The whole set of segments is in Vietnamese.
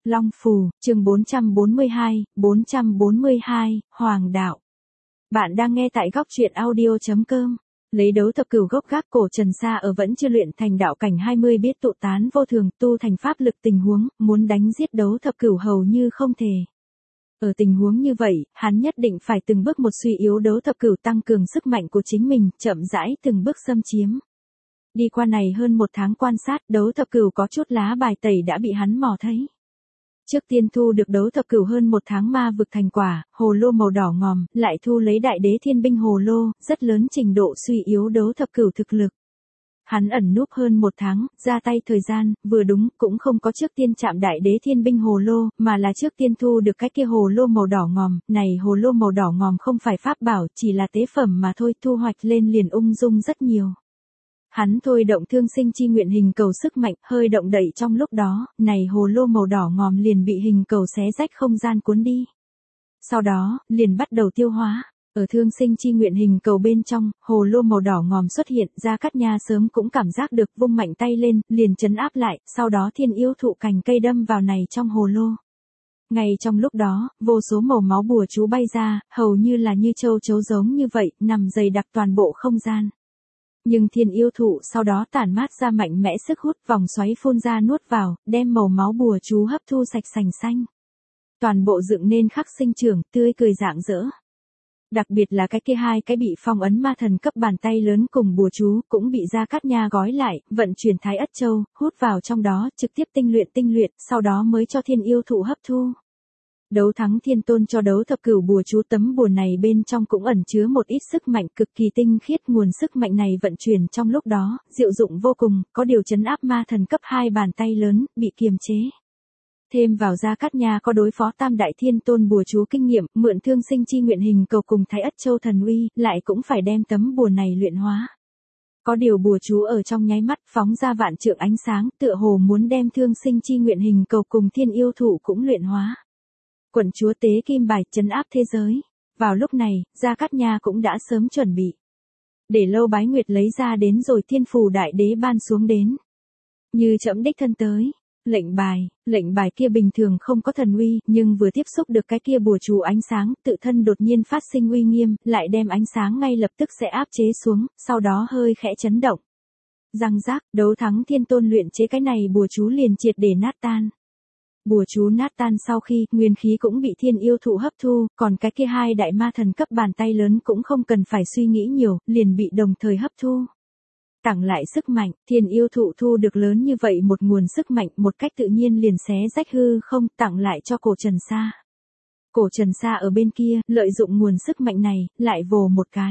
Long Phù, chương 442, Hoàng đạo. Bạn đang nghe tại góc truyện audio.com. Lấy đấu thập cửu gốc gác cổ Trần Sa ở vẫn chưa luyện thành đạo cảnh 20 biết tụ tán vô thường tu thành pháp lực tình huống, muốn đánh giết đấu thập cửu hầu như không thể. Ở tình huống như vậy, hắn nhất định phải từng bước một suy yếu đấu thập cửu tăng cường sức mạnh của chính mình, chậm rãi từng bước xâm chiếm. Đi qua này hơn một tháng quan sát, đấu thập cửu có chút lá bài tẩy đã bị hắn mò thấy. Trước tiên thu được đấu thập cửu hơn một tháng ma vực thành quả, hồ lô màu đỏ ngòm, lại thu lấy đại đế thiên binh hồ lô, rất lớn trình độ suy yếu đấu thập cửu thực lực. Hắn ẩn núp hơn một tháng, ra tay thời gian, vừa đúng, cũng không có trước tiên chạm đại đế thiên binh hồ lô, mà là trước tiên thu được cái kia hồ lô màu đỏ ngòm, này hồ lô màu đỏ ngòm không phải pháp bảo, chỉ là tế phẩm mà thôi, thu hoạch lên liền ung dung rất nhiều. Hắn thôi động thương sinh chi nguyện hình cầu sức mạnh, hơi động đậy trong lúc đó, này hồ lô màu đỏ ngòm liền bị hình cầu xé rách không gian cuốn đi. Sau đó, liền bắt đầu tiêu hóa. Ở thương sinh chi nguyện hình cầu bên trong, hồ lô màu đỏ ngòm xuất hiện, Gia Cát Nha sớm cũng cảm giác được, vung mạnh tay lên, liền trấn áp lại, sau đó thiên yêu thụ cành cây đâm vào này trong hồ lô. Ngay trong lúc đó, vô số màu máu bùa chú bay ra, hầu như là như châu chấu giống như vậy, nằm dày đặc toàn bộ không gian. Nhưng thiên yêu thụ sau đó tản mát ra mạnh mẽ sức hút, vòng xoáy phun ra nuốt vào, đem màu máu bùa chú hấp thu sạch sành xanh. Toàn bộ dựng nên khắc sinh trưởng, tươi cười rạng rỡ. Đặc biệt là cái kia hai cái bị phong ấn ma thần cấp bàn tay lớn cùng bùa chú, cũng bị Gia Cát Nha gói lại, vận chuyển Thái Ất Châu, hút vào trong đó, trực tiếp tinh luyện, sau đó mới cho thiên yêu thụ hấp thu. Đấu thắng thiên tôn cho đấu thập cửu bùa chú, tấm bùa này bên trong cũng ẩn chứa một ít sức mạnh cực kỳ tinh khiết, nguồn sức mạnh này vận chuyển trong lúc đó, diệu dụng vô cùng, có điều trấn áp ma thần cấp 2 bàn tay lớn, bị kiềm chế. Thêm vào Gia Cát Nha có đối phó tam đại thiên tôn bùa chú kinh nghiệm, mượn thương sinh chi nguyện hình cầu cùng Thái Ất Châu thần uy, lại cũng phải đem tấm bùa này luyện hóa. Có điều bùa chú ở trong nháy mắt phóng ra vạn trượng ánh sáng, tựa hồ muốn đem thương sinh chi nguyện hình cầu cùng thiên yêu thụ cũng luyện hóa. Quận chúa tế kim bài trấn áp thế giới. Vào lúc này, Gia Cát Nha cũng đã sớm chuẩn bị. Để Lâu Bái Nguyệt lấy ra đến rồi thiên phù đại đế ban xuống đến. Như trẫm đích thân tới. Lệnh bài kia bình thường không có thần uy, nhưng vừa tiếp xúc được cái kia bùa chú ánh sáng, tự thân đột nhiên phát sinh uy nghiêm, lại đem ánh sáng ngay lập tức sẽ áp chế xuống, sau đó hơi khẽ chấn động. Răng rác, đấu thắng thiên tôn luyện chế cái này bùa chú liền triệt để nát tan. Bùa chú nát tan sau khi, nguyên khí cũng bị thiên yêu thụ hấp thu, còn cái kia hai đại ma thần cấp bàn tay lớn cũng không cần phải suy nghĩ nhiều, liền bị đồng thời hấp thu. Tặng lại sức mạnh, thiên yêu thụ thu được lớn như vậy một nguồn sức mạnh, một cách tự nhiên liền xé rách hư không, tặng lại cho cổ Trần Sa. Cổ Trần Sa ở bên kia, lợi dụng nguồn sức mạnh này, lại vồ một cái.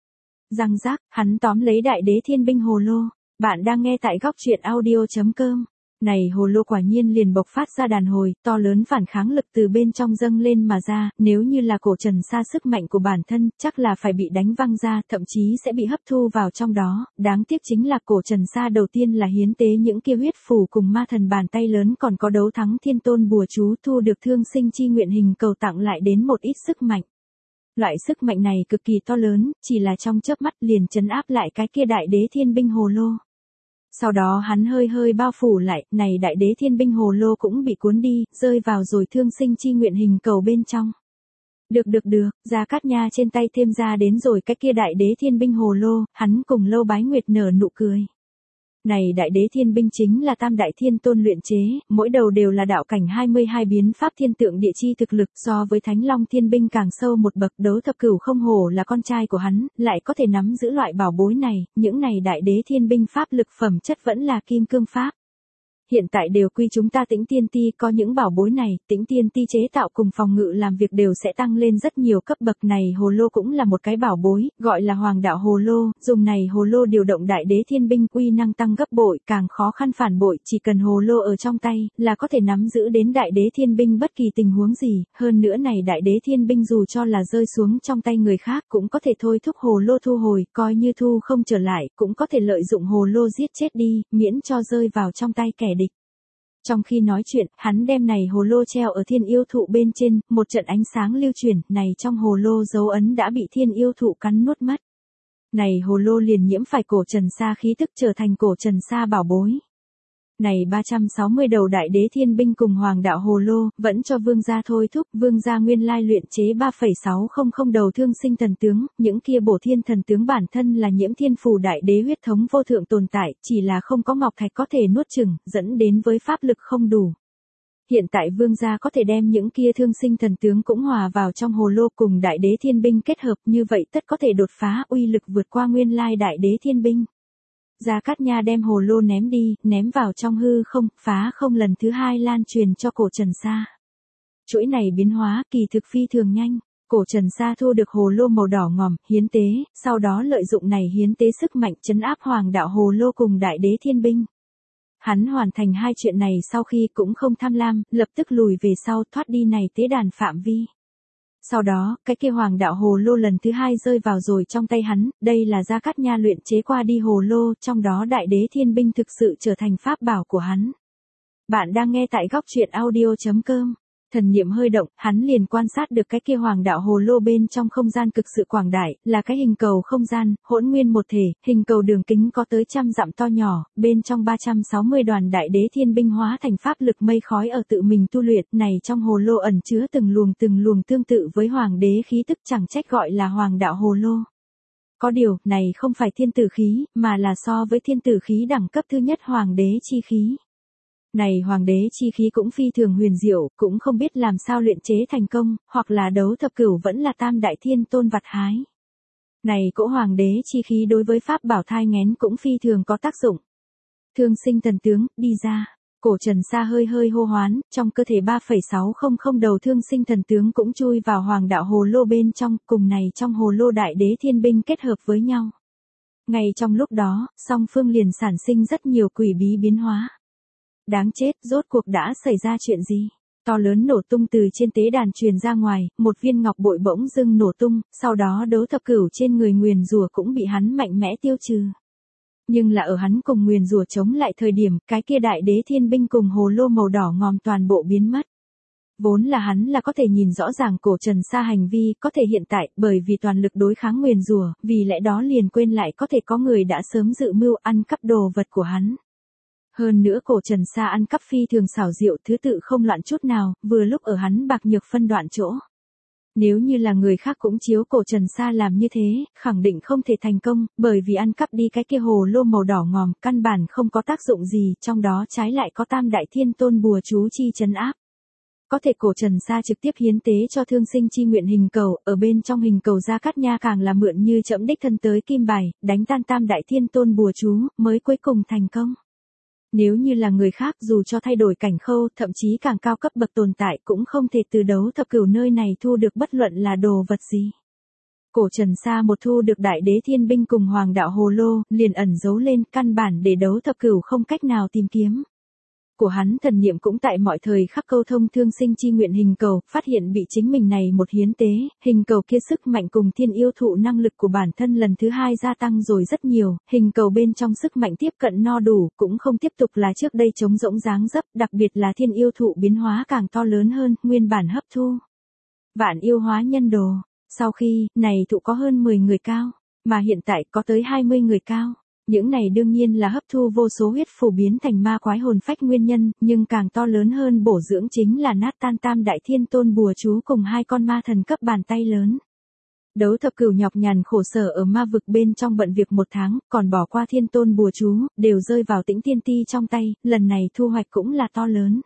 Răng rác, hắn tóm lấy đại đế thiên binh hồ lô. Bạn đang nghe tại góc truyện audio.com. Này hồ lô quả nhiên liền bộc phát ra đàn hồi, to lớn phản kháng lực từ bên trong dâng lên mà ra, nếu như là cổ Trần Sa sức mạnh của bản thân, chắc là phải bị đánh văng ra, thậm chí sẽ bị hấp thu vào trong đó, đáng tiếc chính là cổ Trần Sa đầu tiên là hiến tế những kia huyết phù cùng ma thần bàn tay lớn, còn có đấu thắng thiên tôn bùa chú, thu được thương sinh chi nguyện hình cầu tặng lại đến một ít sức mạnh. Loại sức mạnh này cực kỳ to lớn, chỉ là trong chớp mắt liền trấn áp lại cái kia đại đế thiên binh hồ lô. Sau đó hắn hơi bao phủ lại, này đại đế thiên binh hồ lô cũng bị cuốn đi, rơi vào rồi thương sinh chi nguyện hình cầu bên trong. Được, Gia Cát Nha trên tay thêm ra đến rồi cái kia đại đế thiên binh hồ lô, hắn cùng Lâu Bái Nguyệt nở nụ cười. Này đại đế thiên binh chính là tam đại thiên tôn luyện chế, mỗi đầu đều là đạo cảnh 22 biến pháp thiên tượng địa chi thực lực, so với Thánh Long thiên binh càng sâu một bậc. Đấu thập cửu không hổ là con trai của hắn, lại có thể nắm giữ loại bảo bối này, những này đại đế thiên binh pháp lực phẩm chất vẫn là kim cương pháp. Hiện tại đều quy chúng ta Tĩnh Tiên Ti, có những bảo bối này, Tĩnh Tiên Ti chế tạo cùng phòng ngự làm việc đều sẽ tăng lên rất nhiều cấp bậc. Này hồ lô cũng là một cái bảo bối, gọi là Hoàng đạo hồ lô, dùng này hồ lô điều động đại đế thiên binh, uy năng tăng gấp bội, càng khó khăn phản bội, chỉ cần hồ lô ở trong tay, là có thể nắm giữ đến đại đế thiên binh bất kỳ tình huống gì, hơn nữa này đại đế thiên binh dù cho là rơi xuống trong tay người khác, cũng có thể thôi thúc hồ lô thu hồi, coi như thu không trở lại, cũng có thể lợi dụng hồ lô giết chết đi, miễn cho rơi vào trong tay kẻ địch. Trong khi nói chuyện, hắn đem này hồ lô treo ở thiên yêu thụ bên trên, một trận ánh sáng lưu chuyển, này trong hồ lô dấu ấn đã bị thiên yêu thụ cắn nuốt mất. Này hồ lô liền nhiễm phải cổ Trần Sa khí tức, trở thành cổ Trần Sa bảo bối. Này 360 đầu đại đế thiên binh cùng hoàng đạo hồ lô, vẫn cho vương gia thôi thúc, vương gia nguyên lai luyện chế 3,600 đầu thương sinh thần tướng, những kia bổ thiên thần tướng bản thân là nhiễm thiên phù đại đế huyết thống vô thượng tồn tại, chỉ là không có ngọc thạch có thể nuốt chửng, dẫn đến với pháp lực không đủ. Hiện tại vương gia có thể đem những kia thương sinh thần tướng cũng hòa vào trong hồ lô cùng đại đế thiên binh kết hợp, như vậy tất có thể đột phá, uy lực vượt qua nguyên lai đại đế thiên binh. Gia Cát Nha đem hồ lô ném đi, ném vào trong hư không, phá không lần thứ hai lan truyền cho cổ Trần Sa. Chuỗi này biến hóa kỳ thực phi thường nhanh, cổ Trần Sa thu được hồ lô màu đỏ ngòm, hiến tế, sau đó lợi dụng này hiến tế sức mạnh trấn áp hoàng đạo hồ lô cùng đại đế thiên binh. Hắn hoàn thành hai chuyện này sau khi cũng không tham lam, lập tức lùi về sau thoát đi này tế đàn phạm vi. Sau đó, cái kia hoàng đạo hồ lô lần thứ hai rơi vào rồi trong tay hắn, đây là Gia Cát Nha luyện chế qua đi hồ lô, trong đó đại đế thiên binh thực sự trở thành pháp bảo của hắn. Bạn đang nghe tại góc truyện audio.com. Thần niệm hơi động, hắn liền quan sát được cái kia hoàng đạo hồ lô bên trong không gian cực sự quảng đại, là cái hình cầu không gian, hỗn nguyên một thể, hình cầu đường kính có tới 100 dặm to nhỏ, bên trong 360 đoàn đại đế thiên binh hóa thành pháp lực mây khói ở tự mình tu luyện, này trong hồ lô ẩn chứa từng luồng tương tự với hoàng đế khí tức, chẳng trách gọi là hoàng đạo hồ lô. Có điều, này không phải thiên tử khí, mà là so với thiên tử khí đẳng cấp thứ nhất hoàng đế chi khí. Này hoàng đế chi khí cũng phi thường huyền diệu, cũng không biết làm sao luyện chế thành công, hoặc là đấu thập cửu vẫn là tam đại thiên tôn vặt hái. Này cỗ hoàng đế chi khí đối với pháp bảo thai nghén cũng phi thường có tác dụng. Thương sinh thần tướng, đi ra. Cổ Trần Sa hơi hô hoán, trong cơ thể 3,600 đầu thương sinh thần tướng cũng chui vào hoàng đạo hồ lô bên trong, cùng này trong hồ lô đại đế thiên binh kết hợp với nhau. Ngay trong lúc đó, song phương liền sản sinh rất nhiều quỷ bí biến hóa. Đáng chết, rốt cuộc đã xảy ra chuyện gì? To lớn nổ tung từ trên tế đàn truyền ra ngoài, một viên ngọc bội bỗng dưng nổ tung, sau đó đấu thập cửu trên người nguyền rủa cũng bị hắn mạnh mẽ tiêu trừ. Nhưng là ở hắn cùng nguyền rủa chống lại thời điểm, cái kia đại đế thiên binh cùng hồ lô màu đỏ ngòm toàn bộ biến mất. Vốn là hắn là có thể nhìn rõ ràng cổ Trần Sa hành vi, có thể hiện tại, bởi vì toàn lực đối kháng nguyền rủa, vì lẽ đó liền quên lại có thể có người đã sớm dự mưu ăn cắp đồ vật của hắn. Hơn nữa cổ Trần Sa ăn cắp phi thường xảo diệu, thứ tự không loạn chút nào, vừa lúc ở hắn bạc nhược phân đoạn chỗ. Nếu như là người khác cũng chiếu cổ Trần Sa làm như thế, khẳng định không thể thành công, bởi vì ăn cắp đi cái kia hồ lô màu đỏ ngòm, căn bản không có tác dụng gì, trong đó trái lại có tam đại thiên tôn bùa chú chi trấn áp. Có thể cổ Trần Sa trực tiếp hiến tế cho thương sinh chi nguyện hình cầu, ở bên trong hình cầu Gia Cát Nha càng là mượn như trẫm đích thân tới kim bài, đánh tan tam đại thiên tôn bùa chú, mới cuối cùng thành công. Nếu như là người khác dù cho thay đổi cảnh khâu, thậm chí càng cao cấp bậc tồn tại cũng không thể từ đấu thập cửu nơi này thu được bất luận là đồ vật gì. Cổ Trần Sa một thu được đại đế thiên binh cùng hoàng đạo hồ lô, liền ẩn giấu lên căn bản để đấu thập cửu không cách nào tìm kiếm. Của hắn thần niệm cũng tại mọi thời khắc câu thông thương sinh chi nguyện hình cầu, phát hiện bị chính mình này một hiến tế, hình cầu kia sức mạnh cùng thiên yêu thụ năng lực của bản thân lần thứ hai gia tăng rồi rất nhiều, hình cầu bên trong sức mạnh tiếp cận no đủ, cũng không tiếp tục là trước đây trống rỗng dáng dấp, đặc biệt là thiên yêu thụ biến hóa càng to lớn hơn, nguyên bản hấp thu. Vạn yêu hóa nhân đồ, sau khi, này thụ có hơn 10 người cao, mà hiện tại có tới 20 người cao. Những này đương nhiên là hấp thu vô số huyết phù biến thành ma quái hồn phách nguyên nhân, nhưng càng to lớn hơn bổ dưỡng chính là nát tan tam đại thiên tôn bùa chú cùng hai con ma thần cấp bàn tay lớn. Đấu thập cửu nhọc nhằn khổ sở ở ma vực bên trong bận việc 1 tháng, còn bỏ qua thiên tôn bùa chú, đều rơi vào Tĩnh Tiên Ti trong tay, lần này thu hoạch cũng là to lớn.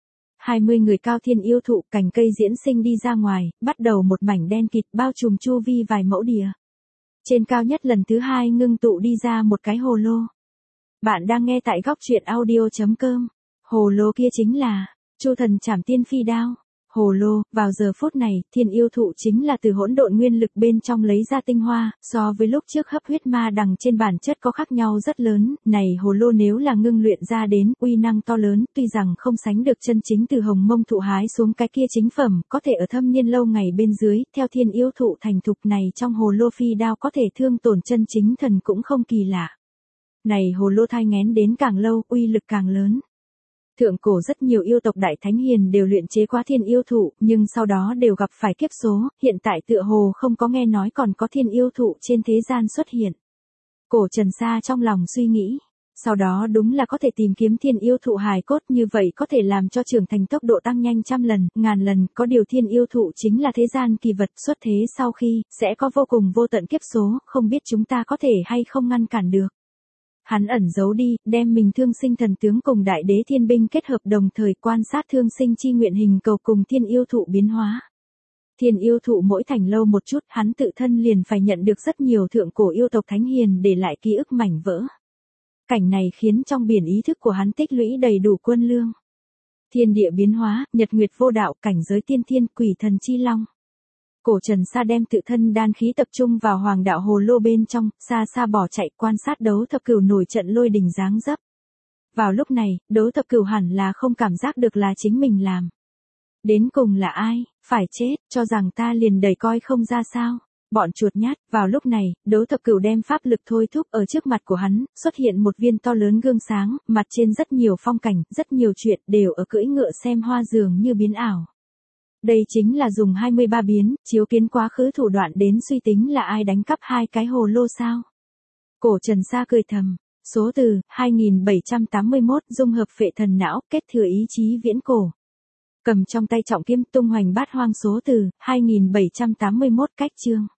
20 người cao thiên yêu thụ, cành cây diễn sinh đi ra ngoài, bắt đầu một mảnh đen kịt bao trùm chu vi vài mẫu địa. Trên cao nhất lần thứ hai ngưng tụ đi ra một cái hồ lô. Bạn đang nghe tại góc truyện audio.com. Hồ lô kia chính là Chu Thần Trảm Tiên Phi Đao. Hồ lô, vào giờ phút này, thiên yêu thụ chính là từ hỗn độn nguyên lực bên trong lấy ra tinh hoa, so với lúc trước hấp huyết ma đằng trên bản chất có khác nhau rất lớn, này hồ lô nếu là ngưng luyện ra đến, uy năng to lớn, tuy rằng không sánh được chân chính từ hồng mông thụ hái xuống cái kia chính phẩm, có thể ở thâm niên lâu ngày bên dưới, theo thiên yêu thụ thành thục này trong hồ lô phi đao có thể thương tổn chân chính thần cũng không kỳ lạ. Này hồ lô thai nghén đến càng lâu, uy lực càng lớn. Thượng cổ rất nhiều yêu tộc đại thánh hiền đều luyện chế quá thiên yêu thụ, nhưng sau đó đều gặp phải kiếp số, hiện tại tựa hồ không có nghe nói còn có thiên yêu thụ trên thế gian xuất hiện. Cổ Trần Sa trong lòng suy nghĩ, Sau đó đúng là có thể tìm kiếm thiên yêu thụ hài cốt, như vậy có thể làm cho trưởng thành tốc độ tăng nhanh trăm lần, ngàn lần, có điều thiên yêu thụ chính là thế gian kỳ vật xuất thế sau khi, sẽ có vô cùng vô tận kiếp số, không biết chúng ta có thể hay không ngăn cản được. Hắn ẩn giấu đi, đem mình thương sinh thần tướng cùng đại đế thiên binh kết hợp, đồng thời quan sát thương sinh chi nguyện hình cầu cùng thiên yêu thụ biến hóa. Thiên yêu thụ mỗi thành lâu một chút, hắn tự thân liền phải nhận được rất nhiều thượng cổ yêu tộc thánh hiền để lại ký ức mảnh vỡ. Cảnh này khiến trong biển ý thức của hắn tích lũy đầy đủ quân lương. Thiên địa biến hóa, nhật nguyệt vô đạo, cảnh giới tiên thiên, quỷ thần chi long. Cổ Trần Sa đem tự thân đan khí tập trung vào hoàng đạo hồ lô bên trong, xa xa bỏ chạy quan sát đấu thập cửu nổi trận lôi đình dáng dấp. Vào lúc này, đấu thập cửu hẳn là không cảm giác được là chính mình làm. Đến cùng là ai, phải chết, cho rằng ta liền đẩy coi không ra sao. Bọn chuột nhát, vào lúc này, đấu thập cửu đem pháp lực thôi thúc, ở trước mặt của hắn, xuất hiện một viên to lớn gương sáng, mặt trên rất nhiều phong cảnh, rất nhiều chuyện, đều ở cưỡi ngựa xem hoa dường như biến ảo. Đây chính là dùng 23 biến, chiếu kiến quá khứ thủ đoạn đến suy tính là ai đánh cắp hai cái hồ lô sao. Cổ Trần Sa cười thầm, số từ, 2781, dung hợp phệ thần não, kết thừa ý chí viễn cổ. Cầm trong tay trọng kiếm tung hoành bát hoang số từ, 2781 cách chương.